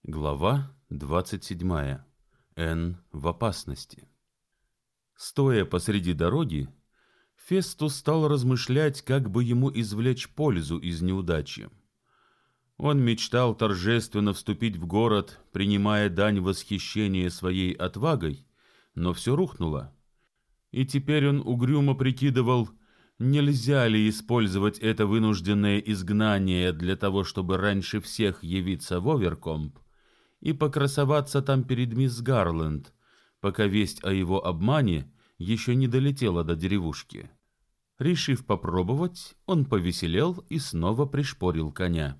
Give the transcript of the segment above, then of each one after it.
Глава 27. Энн в опасности. Стоя посреди дороги, Фестус стал размышлять, как бы ему извлечь пользу из неудачи. Он мечтал торжественно вступить в город, принимая дань восхищения своей отвагой, но все рухнуло. И теперь он угрюмо прикидывал, нельзя ли использовать это вынужденное изгнание для того, чтобы раньше всех явиться в Оверкомп и покрасоваться там перед мисс Гарленд, пока весть о его обмане еще не долетела до деревушки. Решив попробовать, он повеселел и снова пришпорил коня.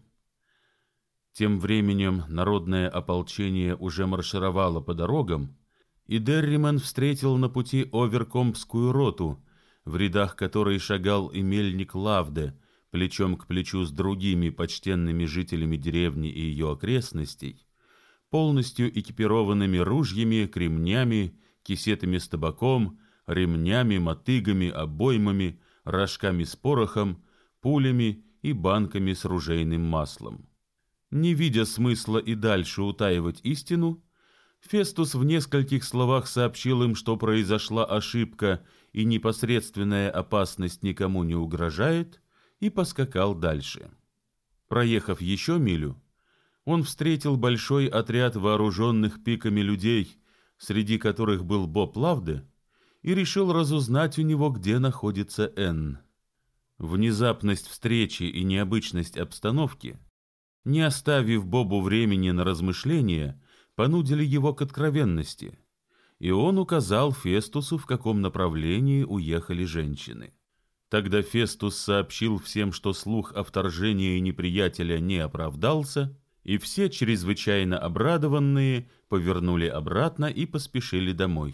Тем временем народное ополчение уже маршировало по дорогам, и Дерриман встретил на пути Оверкомпскую роту, в рядах которой шагал и мельник Лавде, плечом к плечу с другими почтенными жителями деревни и ее окрестностей, полностью экипированными ружьями, кремнями, кисетами с табаком, ремнями, мотыгами, обоймами, рожками с порохом, пулями и банками с ружейным маслом. Не видя смысла и дальше утаивать истину, Фестус в нескольких словах сообщил им, что произошла ошибка и непосредственная опасность никому не угрожает, и поскакал дальше. Проехав еще милю, он встретил большой отряд вооруженных пиками людей, среди которых был Боб Лавде, и решил разузнать у него, где находится Энн. Внезапность встречи и необычность обстановки, не оставив Бобу времени на размышления, понудили его к откровенности, и он указал Фестусу, в каком направлении уехали женщины. Тогда Фестус сообщил всем, что слух о вторжении неприятеля не оправдался, и все, чрезвычайно обрадованные, повернули обратно и поспешили домой.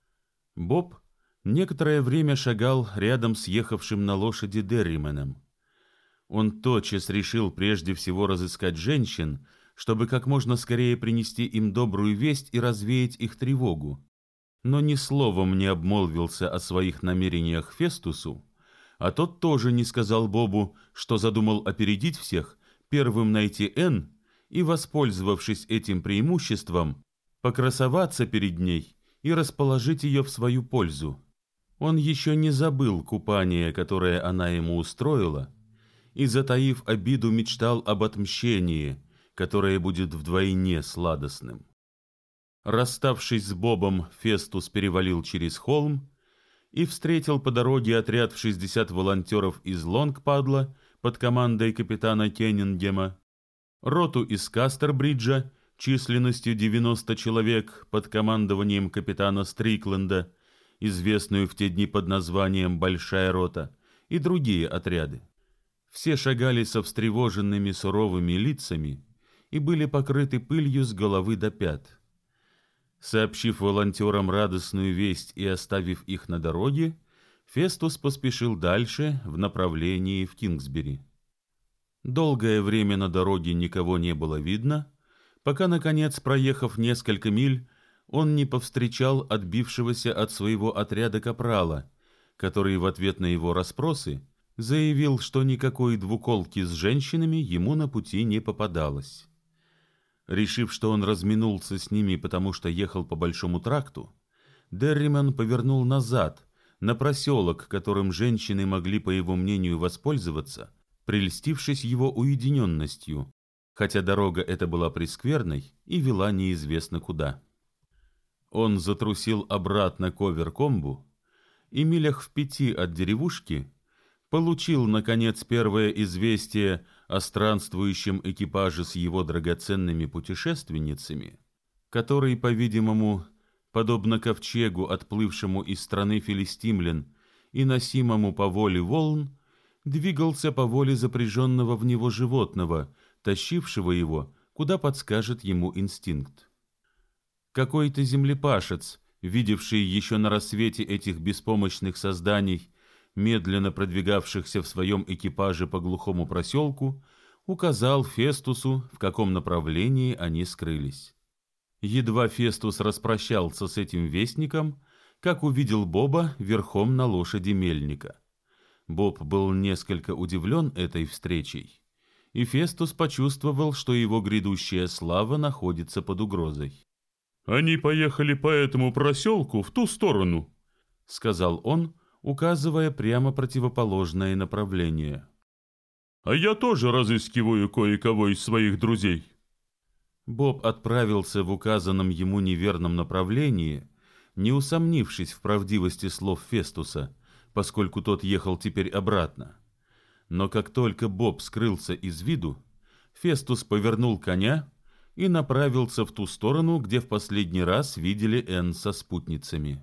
Боб некоторое время шагал рядом с ехавшим на лошади Деррименом. Он тотчас решил прежде всего разыскать женщин, чтобы как можно скорее принести им добрую весть и развеять их тревогу. Но ни словом не обмолвился о своих намерениях Фестусу, а тот тоже не сказал Бобу, что задумал опередить всех, первым найти Энн и, воспользовавшись этим преимуществом, покрасоваться перед ней и расположить ее в свою пользу. Он еще не забыл купание, которое она ему устроила, и, затаив обиду, мечтал об отмщении, которое будет вдвойне сладостным. Расставшись с Бобом, Фестус перевалил через холм и встретил по дороге отряд в 60 волонтеров из Лонгпадла под командой капитана Кеннингема, роту из Кастербриджа численностью 90 человек под командованием капитана Стрикленда, известную в те дни под названием «Большая рота», и другие отряды. Все шагали со встревоженными суровыми лицами и были покрыты пылью с головы до пят. Сообщив волонтерам радостную весть и оставив их на дороге, Фестус поспешил дальше в направлении в Кингсбери. Долгое время на дороге никого не было видно, пока, наконец, проехав несколько миль, он не повстречал отбившегося от своего отряда капрала, который в ответ на его расспросы заявил, что никакой двуколки с женщинами ему на пути не попадалось. Решив, что он разминулся с ними, потому что ехал по Большому тракту, Дерриман повернул назад, на проселок, которым женщины могли, по его мнению, воспользоваться, прельстившись его уединенностью, хотя дорога эта была прескверной и вела неизвестно куда. Он затрусил обратно к Оверкомбу и милях в 5 от деревушки получил, наконец, первое известие о странствующем экипаже с его драгоценными путешественницами, который, по-видимому, подобно ковчегу, отплывшему из страны филистимлян и носимому по воле волн, двигался по воле запряженного в него животного, тащившего его, куда подскажет ему инстинкт. Какой-то землепашец, видевший еще на рассвете этих беспомощных созданий, медленно продвигавшихся в своем экипаже по глухому проселку, указал Фестусу, в каком направлении они скрылись. Едва Фестус распрощался с этим вестником, как увидел Боба верхом на лошади мельника. Боб был несколько удивлен этой встречей и Фестус почувствовал, что его грядущая слава находится под угрозой. «Они поехали по этому проселку в ту сторону», — сказал он, указывая прямо противоположное направление. «А я тоже разыскиваю кое-кого из своих друзей». Боб отправился в указанном ему неверном направлении, не усомнившись в правдивости слов Фестуса, поскольку тот ехал теперь обратно. Но как только Боб скрылся из виду, Фестус повернул коня и направился в ту сторону, где в последний раз видели Энн со спутницами.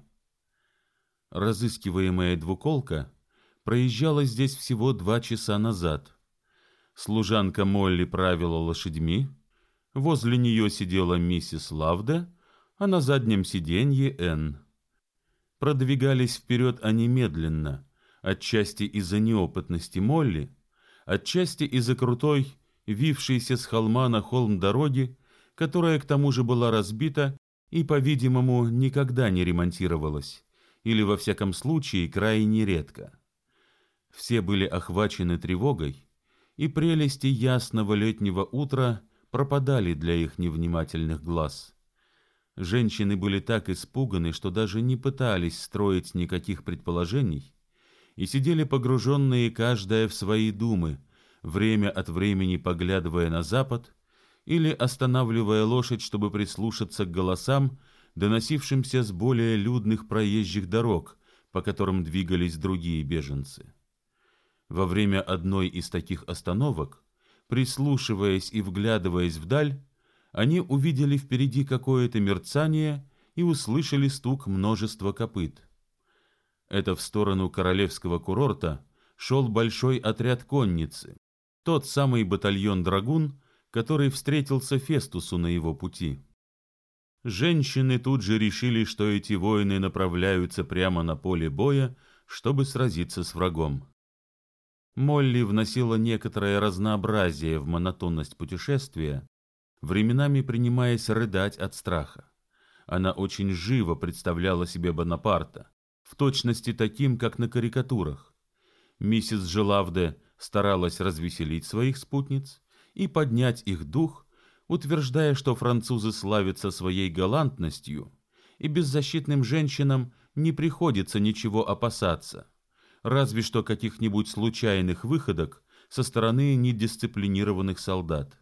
Разыскиваемая двуколка проезжала здесь всего 2 часа назад. Служанка Молли правила лошадьми, возле нее сидела миссис Лавда, а на заднем сиденье Энн. Продвигались вперед они медленно, отчасти из-за неопытности Молли, отчасти из-за крутой, вившейся с холма на холм дороги, которая к тому же была разбита и, по-видимому, никогда не ремонтировалась, или, во всяком случае, крайне редко. Все были охвачены тревогой, и прелести ясного летнего утра пропадали для их невнимательных глаз. Женщины были так испуганы, что даже не пытались строить никаких предположений, и сидели погруженные каждая в свои думы, время от времени поглядывая на запад или останавливая лошадь, чтобы прислушаться к голосам, доносившимся с более людных проезжих дорог, по которым двигались другие беженцы. Во время одной из таких остановок, прислушиваясь и вглядываясь вдаль, они увидели впереди какое-то мерцание и услышали стук множества копыт. Это в сторону королевского курорта шел большой отряд конницы, тот самый батальон драгун, который встретился Фестусу на его пути. Женщины тут же решили, что эти воины направляются прямо на поле боя, чтобы сразиться с врагом. Молли вносила некоторое разнообразие в монотонность путешествия, временами принимаясь рыдать от страха. Она очень живо представляла себе Бонапарта, в точности таким, как на карикатурах. Миссис Желавде старалась развеселить своих спутниц и поднять их дух, утверждая, что французы славятся своей галантностью, и беззащитным женщинам не приходится ничего опасаться, разве что каких-нибудь случайных выходок со стороны недисциплинированных солдат.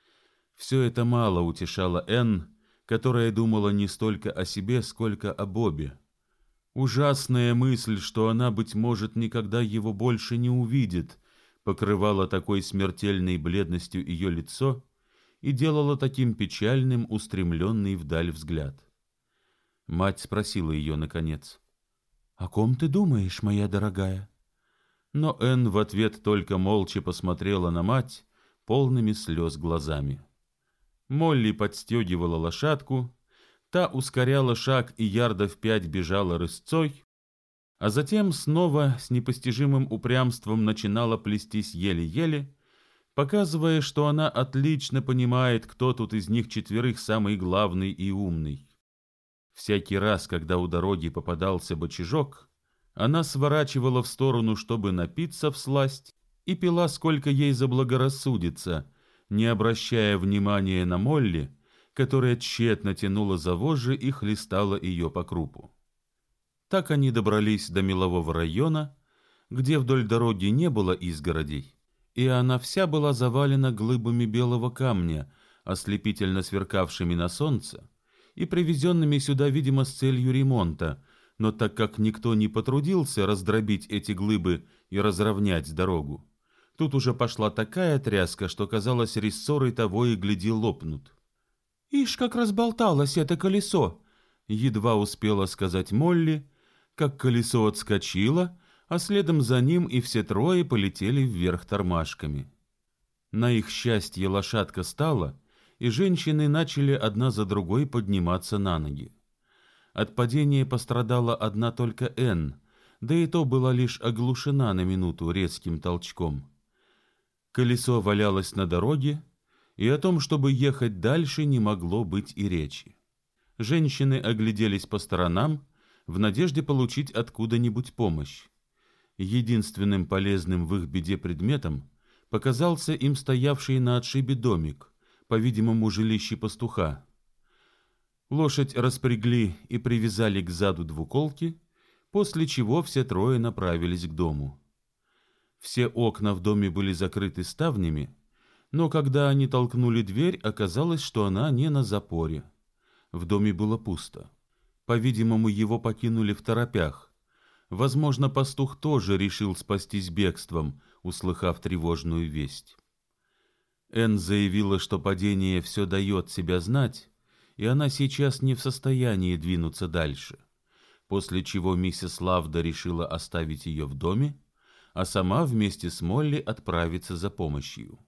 Все это мало утешало Энн, которая думала не столько о себе, сколько о Бобе. Ужасная мысль, что она, быть может, никогда его больше не увидит, покрывала такой смертельной бледностью ее лицо и делала таким печальным устремленный вдаль взгляд. Мать спросила ее наконец: «О ком ты думаешь, моя дорогая?» Но Энн в ответ только молча посмотрела на мать полными слез глазами. Молли подстегивала лошадку, та ускоряла шаг и ярдов 5 бежала рысцой, а затем снова с непостижимым упрямством начинала плестись еле-еле, показывая, что она отлично понимает, кто тут из них 4 самый главный и умный. Всякий раз, когда у дороги попадался бочажок, она сворачивала в сторону, чтобы напиться всласть, и пила, сколько ей заблагорассудится, не обращая внимания на Молли, которая тщетно тянула за вожжи и хлестала ее по крупу. Так они добрались до мелового района, где вдоль дороги не было изгородей, и она вся была завалена глыбами белого камня, ослепительно сверкавшими на солнце, и привезенными сюда, видимо, с целью ремонта, но так как никто не потрудился раздробить эти глыбы и разровнять дорогу, тут уже пошла такая тряска, что, казалось, рессоры того и гляди лопнут. «Ишь, как разболталось это колесо!» — едва успела сказать Молли, как колесо отскочило, а следом за ним и все 3 полетели вверх тормашками. На их счастье лошадка стала, и женщины начали одна за другой подниматься на ноги. От падения пострадала одна только Энн, да и то была лишь оглушена на минуту резким толчком. Колесо валялось на дороге, и о том, чтобы ехать дальше, не могло быть и речи. Женщины огляделись по сторонам в надежде получить откуда-нибудь помощь. Единственным полезным в их беде предметом показался им стоявший на отшибе домик, по-видимому, жилище пастуха. Лошадь распрягли и привязали к заду двуколки, после чего все трое направились к дому. Все окна в доме были закрыты ставнями, но когда они толкнули дверь, оказалось, что она не на запоре. В доме было пусто. По-видимому, его покинули второпях. Возможно, пастух тоже решил спастись бегством, услыхав тревожную весть. Энн заявила, что падение все дает себя знать, и она сейчас не в состоянии двинуться дальше, после чего миссис Лавда решила оставить ее в доме, а сама вместе с Молли отправиться за помощью.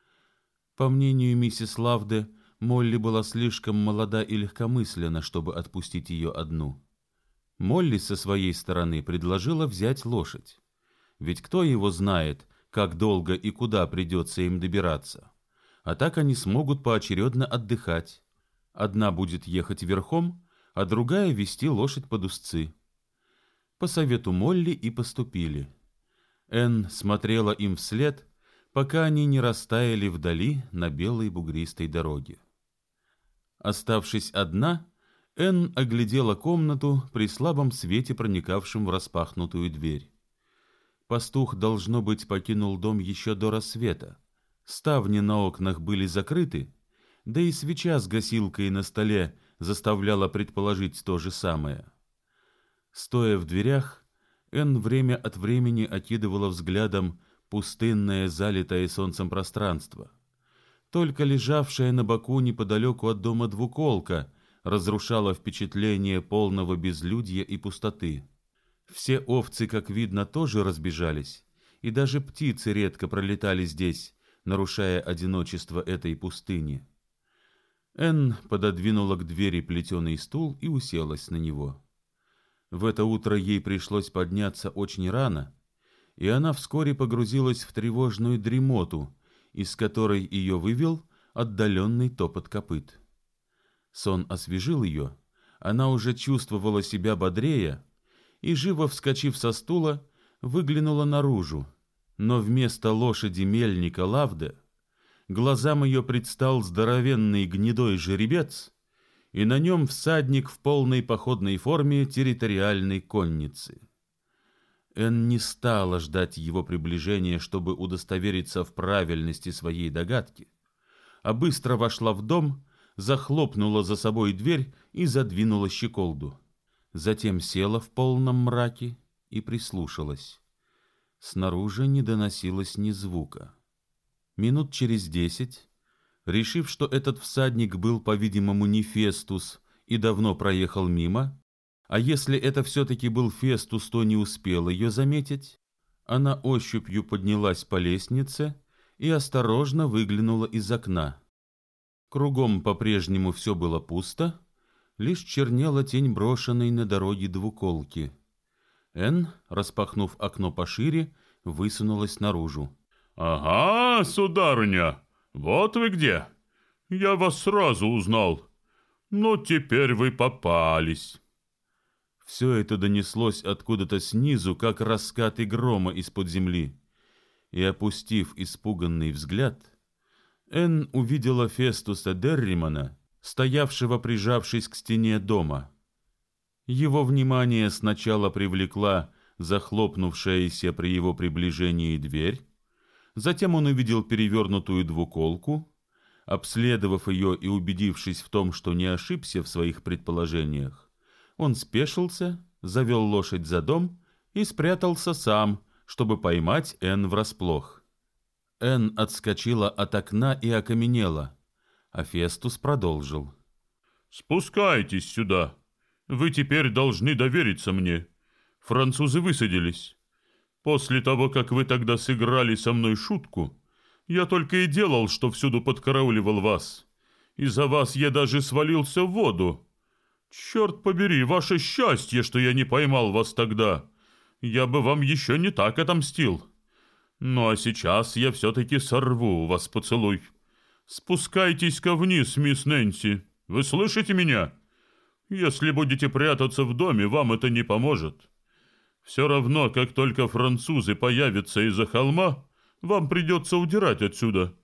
По мнению миссис Лавды, Молли была слишком молода и легкомысленна, чтобы отпустить ее одну. Молли со своей стороны предложила взять лошадь. Ведь кто его знает, как долго и куда придется им добираться. А так они смогут поочередно отдыхать. Одна будет ехать верхом, а другая вести лошадь под узцы. По совету Молли и поступили. Энн смотрела им вслед, пока они не растаяли вдали на белой бугристой дороге. Оставшись одна, Энн оглядела комнату при слабом свете, проникавшем в распахнутую дверь. Пастух, должно быть, покинул дом еще до рассвета. Ставни на окнах были закрыты, да и свеча с гасилкой на столе заставляла предположить то же самое. Стоя в дверях, Энн время от времени окидывала взглядом пустынное, залитое солнцем пространство. Только лежавшая на боку неподалеку от дома двуколка разрушала впечатление полного безлюдья и пустоты. Все овцы, как видно, тоже разбежались, и даже птицы редко пролетали здесь, нарушая одиночество этой пустыни. Энн пододвинула к двери плетеный стул и уселась на него. В это утро ей пришлось подняться очень рано, и она вскоре погрузилась в тревожную дремоту, из которой ее вывел отдаленный топот копыт. Сон освежил ее, она уже чувствовала себя бодрее и, живо вскочив со стула, выглянула наружу, но вместо лошади мельника Лавде глазам ее предстал здоровенный гнедой жеребец, и на нем всадник в полной походной форме территориальной конницы. Энн не стала ждать его приближения, чтобы удостовериться в правильности своей догадки, а быстро вошла в дом, захлопнула за собой дверь и задвинула щеколду. Затем села в полном мраке и прислушалась. Снаружи не доносилось ни звука. Минут через 10, решив, что этот всадник был, по-видимому, не Фестус и давно проехал мимо, а если это все-таки был Фестус, то не успел ее заметить, она ощупью поднялась по лестнице и осторожно выглянула из окна. Кругом по-прежнему все было пусто, лишь чернела тень брошенной на дороге двуколки. Энн, распахнув окно пошире, высунулась наружу. «Ага, сударыня, вот вы где. Я вас сразу узнал. Ну, теперь вы попались». Все это донеслось откуда-то снизу, как раскаты грома из-под земли. И, опустив испуганный взгляд, Энн увидела Фестуса Дерримана, стоявшего, прижавшись к стене дома. Его внимание сначала привлекла захлопнувшаяся при его приближении дверь, затем он увидел перевернутую двуколку. Обследовав ее и убедившись в том, что не ошибся в своих предположениях, он спешился, завел лошадь за дом и спрятался сам, чтобы поймать Энн врасплох. Энн отскочила от окна и окаменела, а Фестус продолжил. «Спускайтесь сюда. Вы теперь должны довериться мне. Французы высадились. После того, как вы тогда сыграли со мной шутку, я только и делал, что всюду подкарауливал вас. Из-за вас я даже свалился в воду. Черт побери, ваше счастье, что я не поймал вас тогда. Я бы вам еще не так отомстил. Ну а сейчас я все-таки сорву у вас поцелуй. Спускайтесь-ка вниз, мисс Нэнси. Вы слышите меня? Если будете прятаться в доме, вам это не поможет. Все равно, как только французы появятся из-за холма, Вам придется удирать отсюда.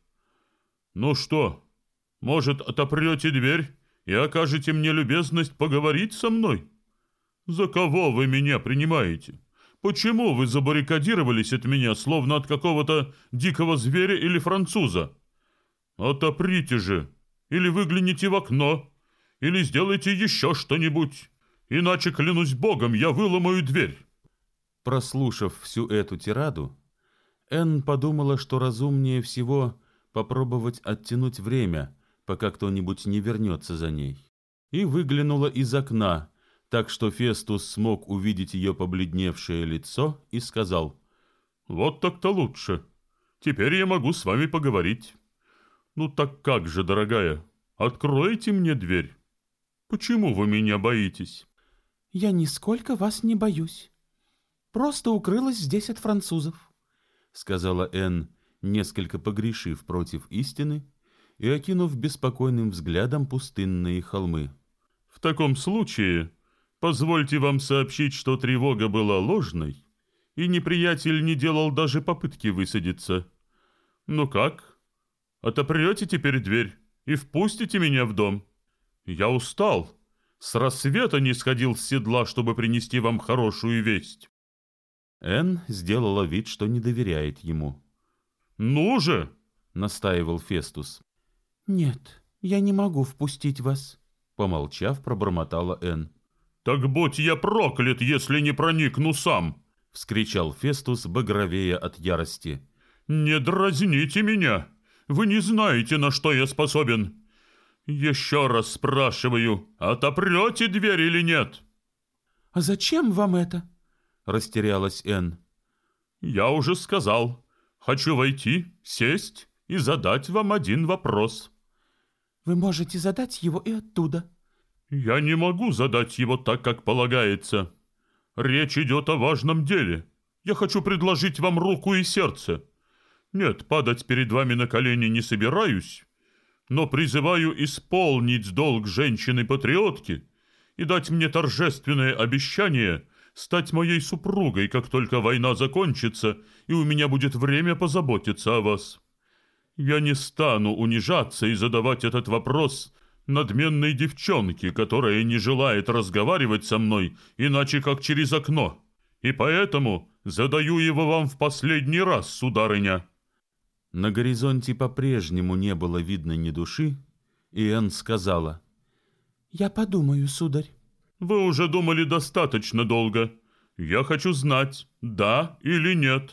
Ну что, может, отопрете дверь и окажете мне любезность поговорить со мной? За кого вы меня принимаете? Почему вы забаррикадировались от меня, словно от какого-то дикого зверя или француза? Отоприте же, или выгляните в окно, или сделайте еще что-нибудь, иначе, клянусь богом, я выломаю дверь». Прослушав всю эту тираду, Энн подумала, что разумнее всего попробовать оттянуть время, пока кто-нибудь не вернется за ней, и выглянула из окна, так что Фестус смог увидеть ее побледневшее лицо и сказал: «Вот так-то лучше. Теперь я могу с вами поговорить. Ну так как же, дорогая, откройте мне дверь. Почему вы меня боитесь?» «Я нисколько вас не боюсь. Просто укрылась здесь от французов», — сказала Энн, несколько погрешив против истины и окинув беспокойным взглядом пустынные холмы. «В таком случае позвольте вам сообщить, что тревога была ложной, и неприятель не делал даже попытки высадиться. Ну как? Отопрете теперь дверь и впустите меня в дом? Я устал. С рассвета не сходил с седла, чтобы принести вам хорошую весть». Энн сделала вид, что не доверяет ему. «Ну же!» — настаивал Фестус. «Нет, я не могу впустить вас», — помолчав, пробормотала Энн. «Так будь я проклят, если не проникну сам!» — вскричал Фестус, багровея от ярости. «Не дразните меня! Вы не знаете, на что я способен! Еще раз спрашиваю, отопрете дверь или нет?» «А зачем вам это?» — растерялась Энн. «Я уже сказал. Хочу войти, сесть и задать вам один вопрос». «Вы можете задать его и оттуда». «Я не могу задать его так, как полагается. Речь идет о важном деле. Я хочу предложить вам руку и сердце. Нет, падать перед вами на колени не собираюсь, но призываю исполнить долг женщины-патриотки и дать мне торжественное обещание стать моей супругой, как только война закончится, и у меня будет время позаботиться о вас. Я не стану унижаться и задавать этот вопрос надменной девчонке, которая не желает разговаривать со мной иначе как через окно, и поэтому задаю его вам в последний раз, сударыня». На горизонте по-прежнему не было видно ни души, и Энн сказала: «Я подумаю, сударь». «Вы уже думали достаточно долго. Я хочу знать, да или нет».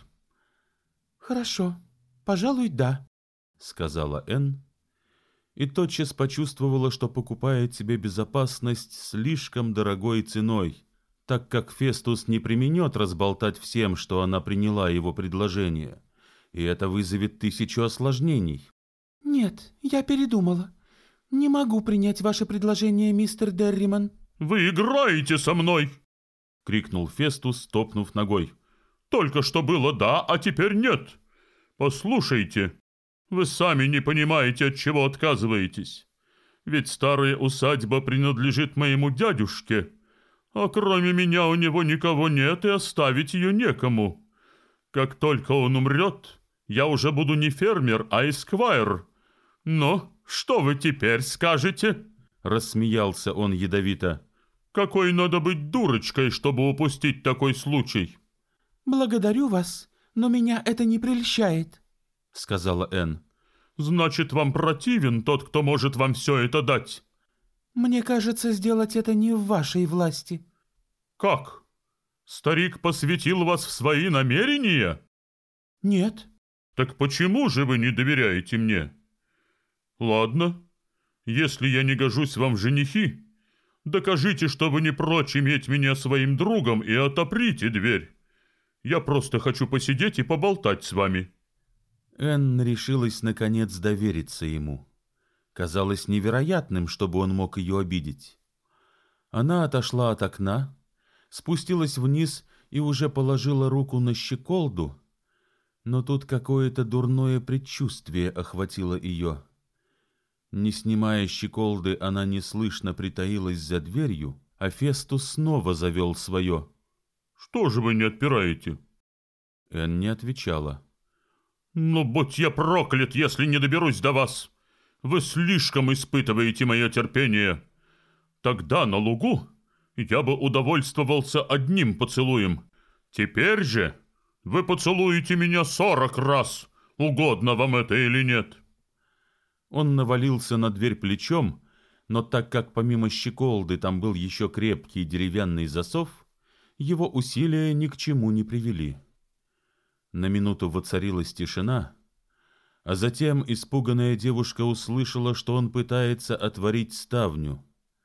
«Хорошо, пожалуй, да», — сказала Энн, и тотчас почувствовала, что покупает себе безопасность слишком дорогой ценой, так как Фестус не преминет разболтать всем, что она приняла его предложение, и это вызовет 1000 осложнений. «Нет, я передумала. Не могу принять ваше предложение, мистер Дерриман». «Вы играете со мной!» — крикнул Фестус, топнув ногой. «Только что было да, а теперь нет. Послушайте, вы сами не понимаете, от чего отказываетесь. Ведь старая усадьба принадлежит моему дядюшке, а кроме меня у него никого нет и оставить ее некому. Как только он умрет, я уже буду не фермер, а эсквайр. Но что вы теперь скажете?» Рассмеялся он ядовито. «Какой надо быть дурочкой, чтобы упустить такой случай?» «Благодарю вас, но меня это не прельщает», — сказала Энн. «Значит, вам противен тот, кто может вам все это дать?» «Мне кажется, сделать это не в вашей власти». «Как? Старик посвятил вас в свои намерения?» «Нет». «Так почему же вы не доверяете мне?» «Ладно, если я не гожусь вам в женихи, докажите, что вы не прочь иметь меня своим другом и отоприте дверь. Я просто хочу посидеть и поболтать с вами». Энн решилась наконец довериться ему. Казалось невероятным, чтобы он мог ее обидеть. Она отошла от окна, спустилась вниз и уже положила руку на щеколду, но тут какое-то дурное предчувствие охватило ее. Не снимая щеколды, она неслышно притаилась за дверью, а Фестус снова завел свое. «Что же вы не отпираете?» Энн не отвечала. «Ну, будь я проклят, если не доберусь до вас! Вы слишком испытываете мое терпение. Тогда на лугу я бы удовольствовался одним поцелуем. Теперь же вы поцелуете меня 40 раз, угодно вам это или нет». Он навалился на дверь плечом, но так как помимо щеколды там был еще крепкий деревянный засов, его усилия ни к чему не привели. На минуту воцарилась тишина, а затем испуганная девушка услышала, что он пытается отворить ставню.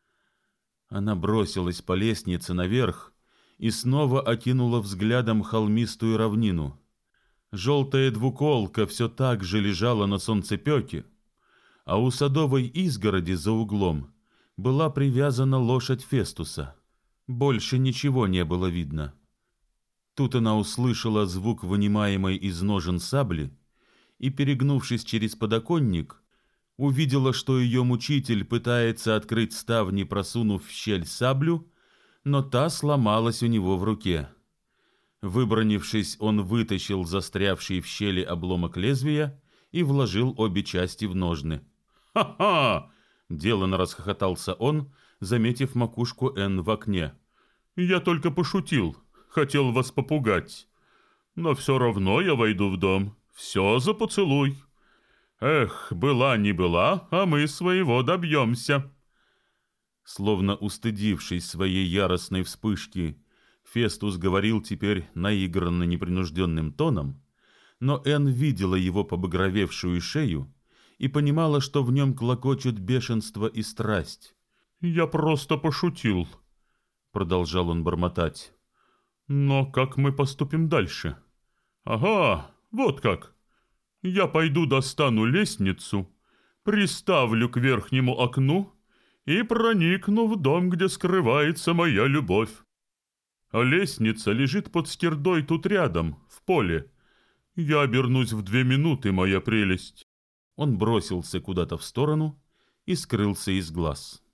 Она бросилась по лестнице наверх и снова окинула взглядом холмистую равнину. Желтая двуколка все так же лежала на солнцепеке, а у садовой изгороди за углом была привязана лошадь Фестуса. Больше ничего не было видно. Тут она услышала звук вынимаемой из ножен сабли и, перегнувшись через подоконник, увидела, что ее мучитель пытается открыть ставни, просунув в щель саблю, но та сломалась у него в руке. Выбранившись, он вытащил застрявший в щели обломок лезвия и вложил обе части в ножны. «Ха-ха!» — деланно расхохотался он, заметив макушку Энн в окне. «Я только пошутил, хотел вас попугать. Но все равно я войду в дом. Все за поцелуй. Эх, была не была, а мы своего добьемся». Словно устыдившись своей яростной вспышки, Фестус говорил теперь наигранно непринужденным тоном, но Энн видела его побагровевшую шею и понимала, что в нем клокочут бешенство и страсть. «Я просто пошутил», — продолжал он бормотать. «Но как мы поступим дальше? Ага, вот как. Я пойду достану лестницу, приставлю к верхнему окну и проникну в дом, где скрывается моя любовь. А лестница лежит под скирдой тут рядом, в поле. Я обернусь в 2 минуты, моя прелесть». Он бросился куда-то в сторону и скрылся из глаз.